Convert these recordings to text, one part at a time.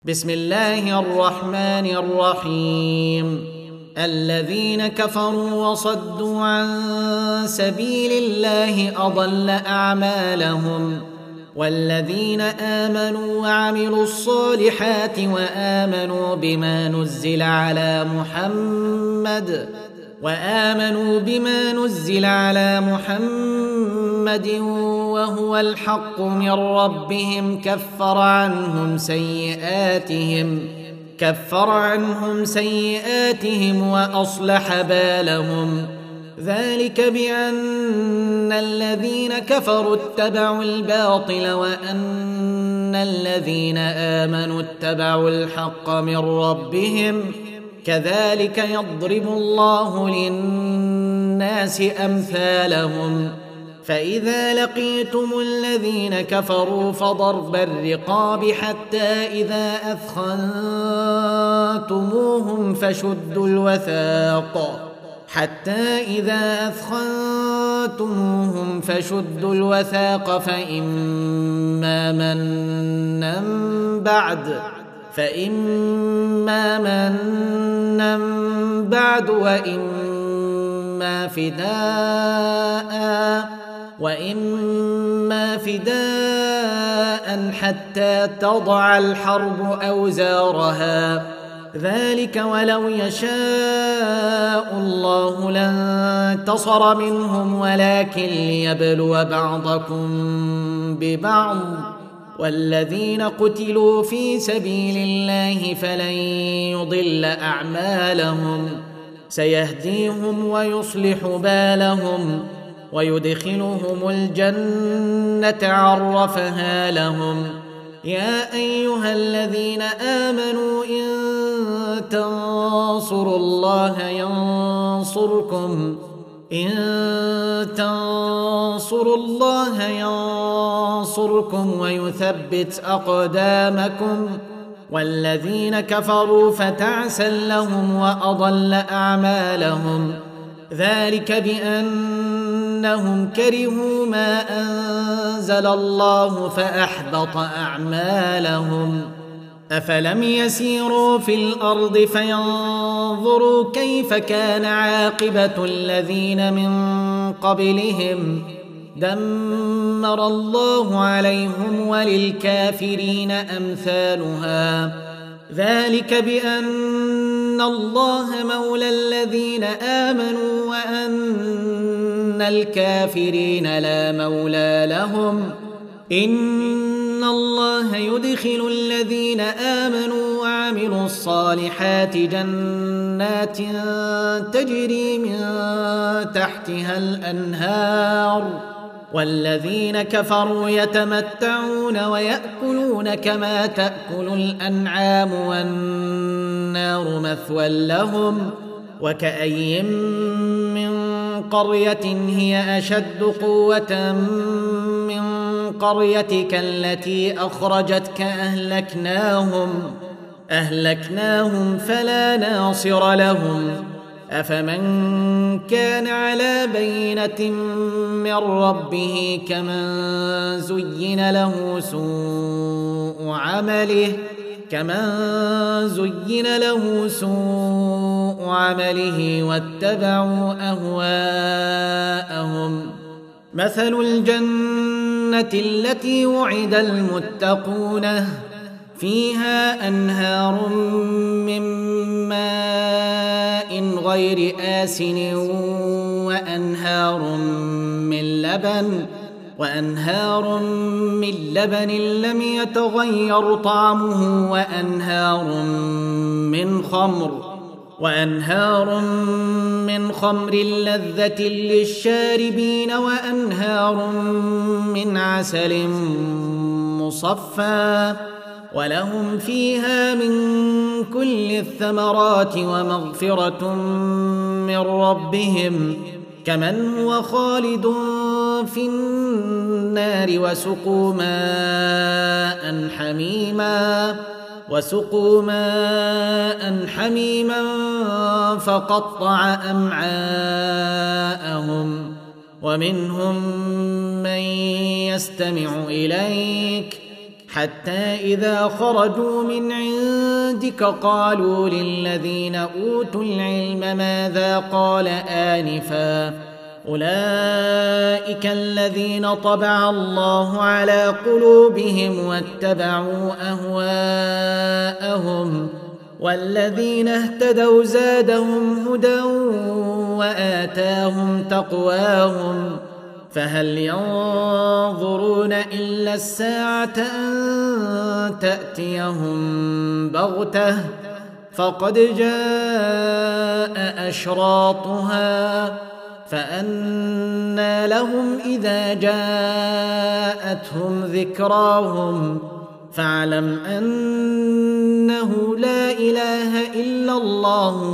بسم الله الرحمن الرحيم. الذين كفروا وصدوا عن سبيل الله أضل أعمالهم، والذين آمنوا وعملوا الصالحات وآمنوا بما نزل على محمد وهو الحق من ربهم كفر عنهم سيئاتهم وأصلح بالهم. ذلك بأن الذين كفروا اتبعوا الباطل وأن الذين آمنوا اتبعوا الحق من ربهم، كذلك يضرب الله للناس أمثالهم. فإذا لقيتم الذين كفروا فضرب الرقاب حتى إذا أثخنتموهم فشدوا الوثاق فإما منا بعد وإما فداء حتى تضع الحرب أوزارها. ذلك ولو يشاء الله لانتصر منهم ولكن ليبلو بعضكم ببعض. والذين قتلوا في سبيل الله فلن يضل أعمالهم، سيهديهم ويصلح بالهم ويدخلهم الجنة عرفها لهم. يا أيها الذين آمنوا إن تنصروا الله ينصركم ويثبت أقدامكم. والذين كفروا فتعسا لهم وأضل أعمالهم. ذلك بأنهم كرهوا ما أنزل الله فأحبط أعمالهم. أفلم يسيروا في الأرض فينظروا كيف كان عاقبة الذين من قبلهم، دمر الله عليهم وللكافرين أمثالها. ذلك بأن الله مولى الذين آمنوا وأن الكافرين لا مولى لهم. إن الله يدخل الذين آمنوا وعملوا الصالحات جنات تجري من تحتها الأنهار، والذين كفروا يتمتعون ويأكلون كما تأكل الأنعام والنار مثوى لهم. وكأي من قرية هي أشد قوة من قريتك التي أخرجتك أهلكناهم فلا ناصر لهم. أفمن كان على بينة من ربه كمن زين له سوء عمله واتبعوا أهواءهم. مثل الجنة التي وعد المتقون فيها أنهار من ماء غير آسن وأنهار من لبن لم يتغير طعمه وأنهار من خمر لذة للشاربين وأنهار من عسل مصفى ولهم فيها من كل الثمرات ومغفرة من ربهم كمن هو خالد في النار وسقوا ماء حميما فقطع أمعاءهم. ومنهم من يستمع إليك حتى إذا خرجوا من عندك قالوا للذين أوتوا العلم ماذا قال آنفا أولئك الذين طبع الله على قلوبهم واتبعوا أهواءهم والذين اهتدوا زادهم هدى وآتاهم تقواهم فهل ينظرون إلا الساعة أن تأتيهم بغتة فقد جاء أشراطها فأنى لهم إذا جاءتهم ذكراهم فاعلم أنه لا إله إلا الله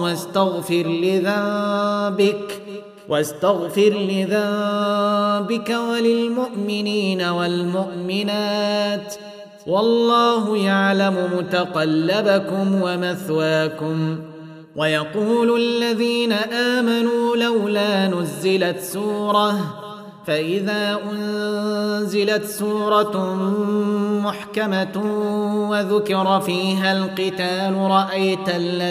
واستغفر لذنبك وللمؤمنين والمؤمنات والله يعلم متقلبكم ومثواكم ويقول الذين آمنوا لولا نزلت سورة فإذا أنزلت سورة محكمة وذكر فيها القتال رأيت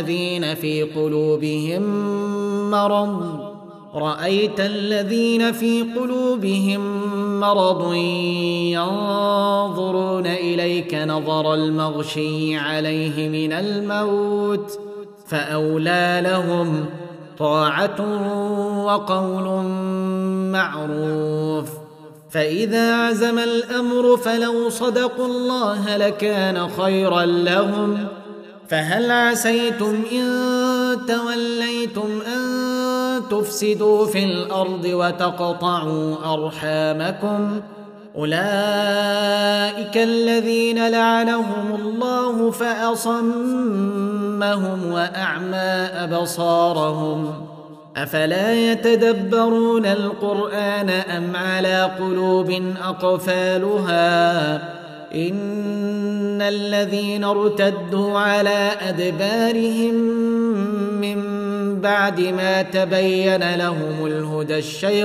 الذين في قلوبهم مرض ينظرون إليك نظر المغشي عليه من الموت فأولى لهم طاعة وقول معروف فإذا عزم الأمر فلو صدقوا الله لكان خيرا لهم فهل عسيتم إن توليتم أن تفسدوا في الأرض وتقطعوا أرحامكم أولئك الذين لعنهم الله فأصمهم وأعمى أبصارهم أفلا يتدبرون القرآن أم على قلوب أقفالها إن الذين ارتدوا على أدبارهم من بعد ما تبين لهم الهدى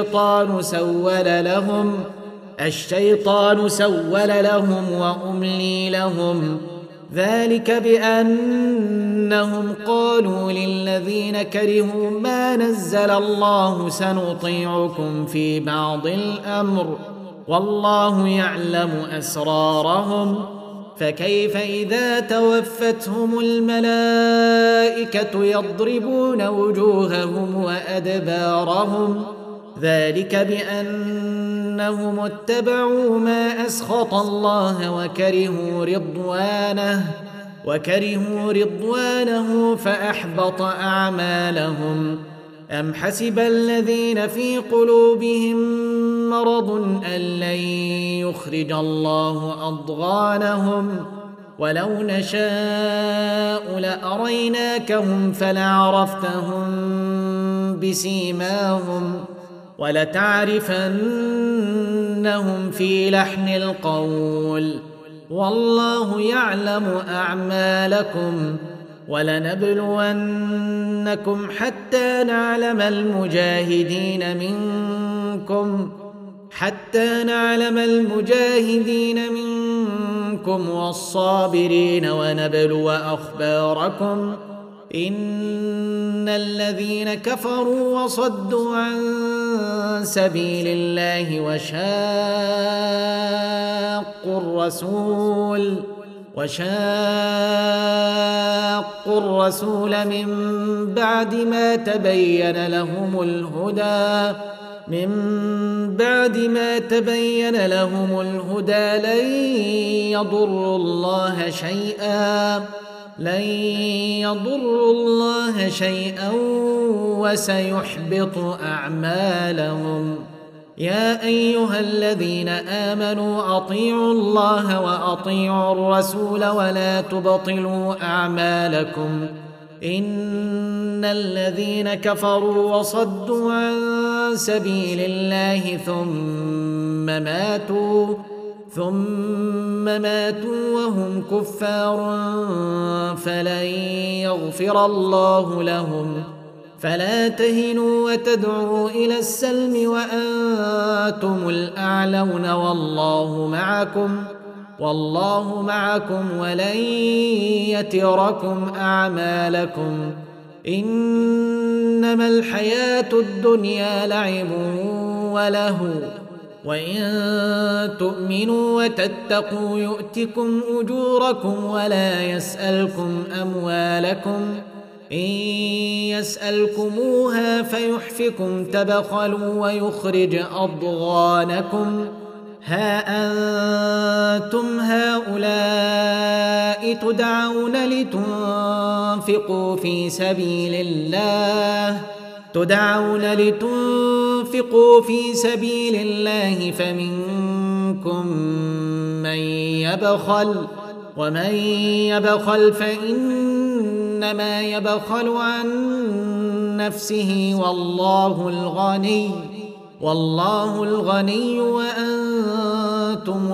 الشيطان سول لهم وأملي لهم ذلك بأنهم قالوا للذين كرهوا ما نزل الله سنطيعكم في بعض الأمر والله يعلم أسرارهم فكيف إذا توفتهم الملائكة يضربون وجوههم وأدبارهم ذلك بأنهم اتبعوا ما أسخط الله وكرهوا رضوانه فأحبط أعمالهم أم حسب الذين في قلوبهم مرض أن لن يخرج الله أضغانهم ولو نشاء لأريناكهم فلعرفتهم بسيماهم ولتعرفنهم في لحن القول والله يعلم أعمالكم ولنبلونكم حتى نعلم المجاهدين منكم والصابرين ونبلو أخباركم إن الذين كفروا وصدوا عن سبيل الله وشاقوا الرسول من بعد ما تبين لهم الهدى لن يضروا الله شيئا وسيحبط أعمالهم يا أيها الذين آمنوا أطيعوا الله وأطيعوا الرسول ولا تبطلوا أعمالكم إن الذين كفروا وصدوا عن سبيل الله ثم ماتوا وهم كفار فلن يغفر الله لهم فلا تهنوا وتدعوا إلى السلم وأنتم الأعلون والله معكم والله معكم ولن يتركم أعمالكم إنما الحياة الدنيا لعب ولهو وإن تؤمنوا وتتقوا يؤتكم أجوركم ولا يسألكم أموالكم إن يسألكموها فيحفكم تبخلوا ويخرج أضغانكم ها أنتم هؤلاء تدعون لتنفقوا في سبيل الله فمنكم من يبخل ومن يبخل فإنما يبخل عن نفسه والله الغني وأنتم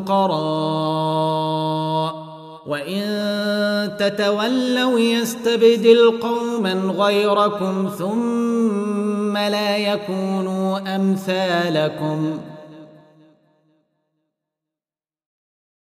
الفقراء وإن تتولوا يستبدل قوما غيركم ثم لا يكونوا أمثالكم